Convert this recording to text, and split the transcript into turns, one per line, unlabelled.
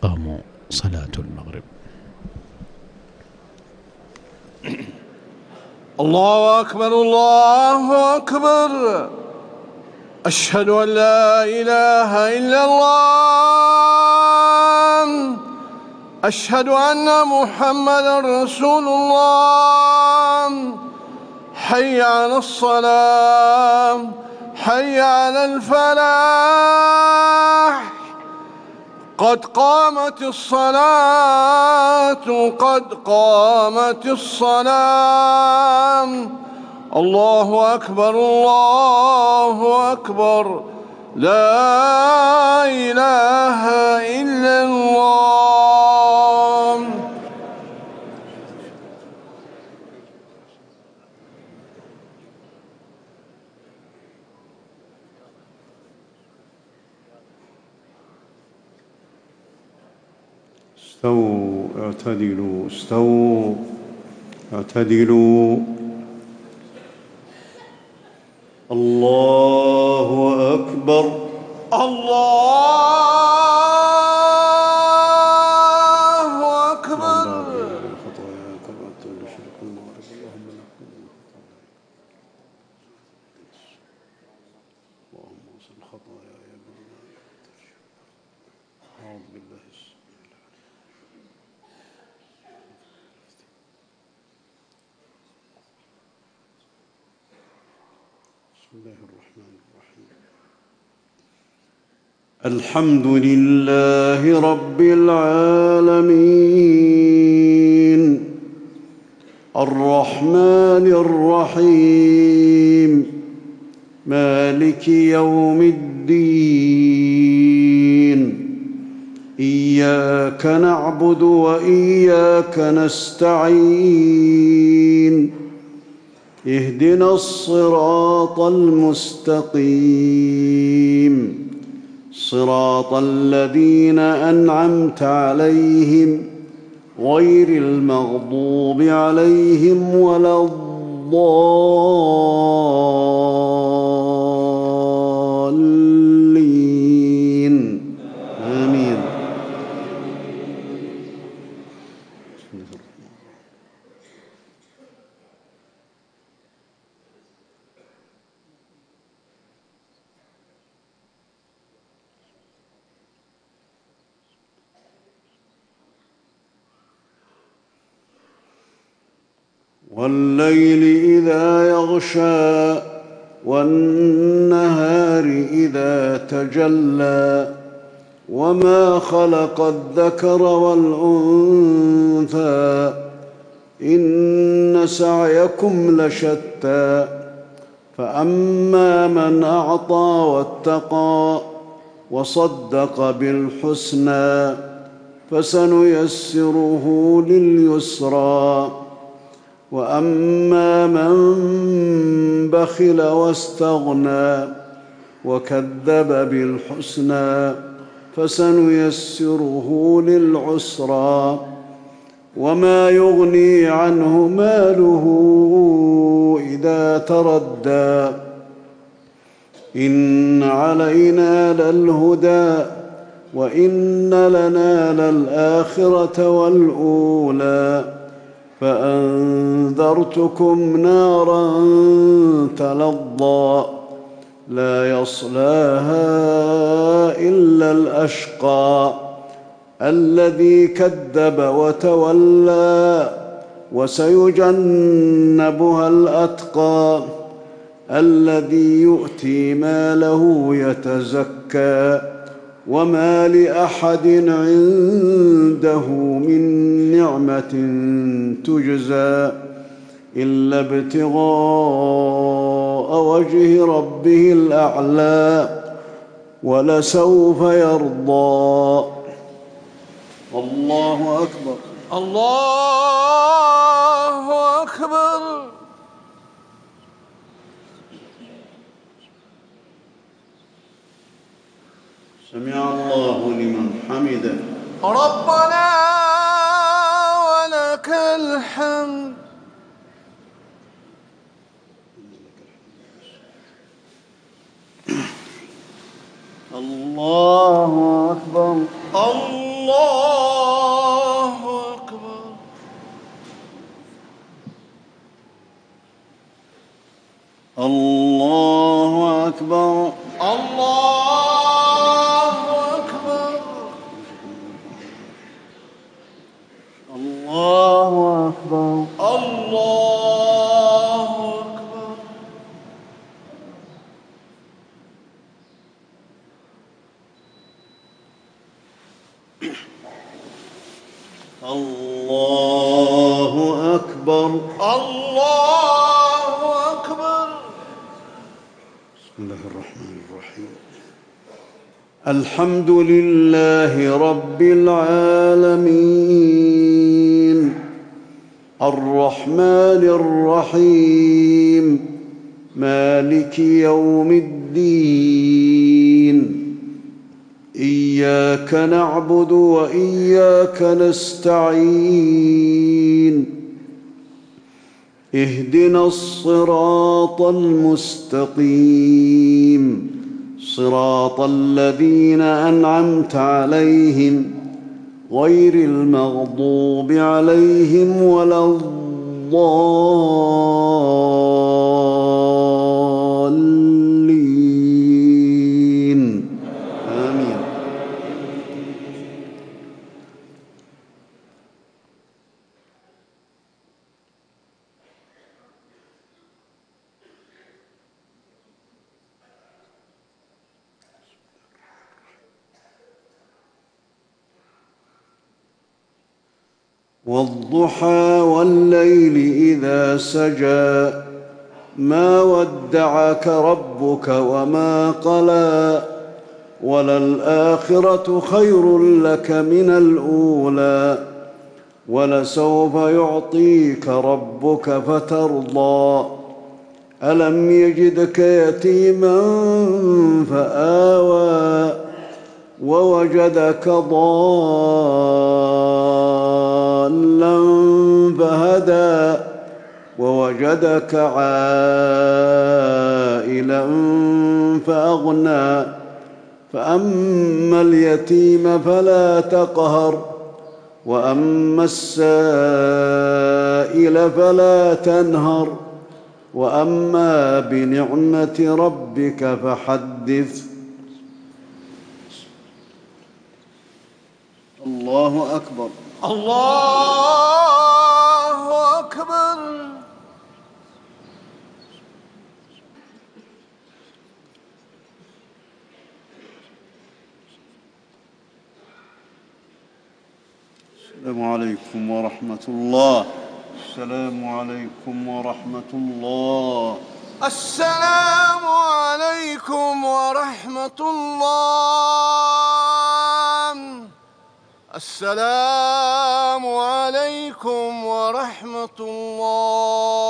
أقاموا صلاة المغرب.
الله أكبر الله أكبر، أشهد أن لا إله إلا الله، أشهد أن محمدًا رسول الله. حي على الصلاة، حي على الفلاح، قد قامت الصلاة، قد قامت الصلاة. الله أكبر الله أكبر، لا إله إلا الله.
استووا اعتدلوا، استووا اعتدلوا. الله أكبر
الله أكبر.
بسم الله الرحمن الرحيم. الحمد لله رب العالمين، الرحمن الرحيم، مالك يوم الدين. إياك نعبد وإياك نستعين، اهدنا الصراط المستقيم، صراط الذين أنعمت عليهم غير المغضوب عليهم ولا الضالين. آمين. والليل إذا يغشى، والنهار إذا تجلى، وما خلق الذكر والأنثى، إن سعيكم لشتى. فأما من أعطى واتقى وصدق بالحسنى فسنيسره لليسرى، وأما من بخل واستغنى وكذب بالحسنى فسنيسره للعسرى. وما يغني عنه ماله إذا تردى. إن علينا للهدى، وإن لنا للآخرة والأولى. فأنذرتكم نارا تلظى، لا يصلاها إلا الأشقى الذي كذب وتولى. وسيجنبها الأتقى الذي يؤتي ماله يتزكى. وما لأحد عنده من نعمة تجزى إلا ابتغاء وجه ربه الأعلى، ولسوف يرضى. الله أكبر
الله أكبر.
سمع الله لمن حمده.
ربنا ولك الحمد.
الله أكبر.
الله أكبر.
الله أكبر.
الله أكبر.
الله أكبر.
الله أكبر.
الله أكبر.
الله أكبر.
بسم الله الرحمن الرحيم. الحمد لله رب العالمين الرحمن الرحيم مالك يوم الدين إياك نعبد وإياك نستعين اهدنا الصراط المستقيم صراط الذين أنعمت عليهم غير المغضوب عليهم ولا الضالين آمين. والضحى والليل إذا سجى ما ودعك ربك وما قلى وللآخرة خير لك من الأولى ولسوف يعطيك ربك فترضى ألم يجدك يتيما فآوى ووجدك ضالا فهدى ووجدك عائلا فأغنى فأما اليتيم فلا تقهر وأما السائل فلا تنهر وأما بنعمة ربك فحدث. الله أكبر.
الله أكبر.
السلام عليكم ورحمة الله. السلام عليكم ورحمة الله.
السلام عليكم ورحمة الله. السلام عليكم ورحمة الله.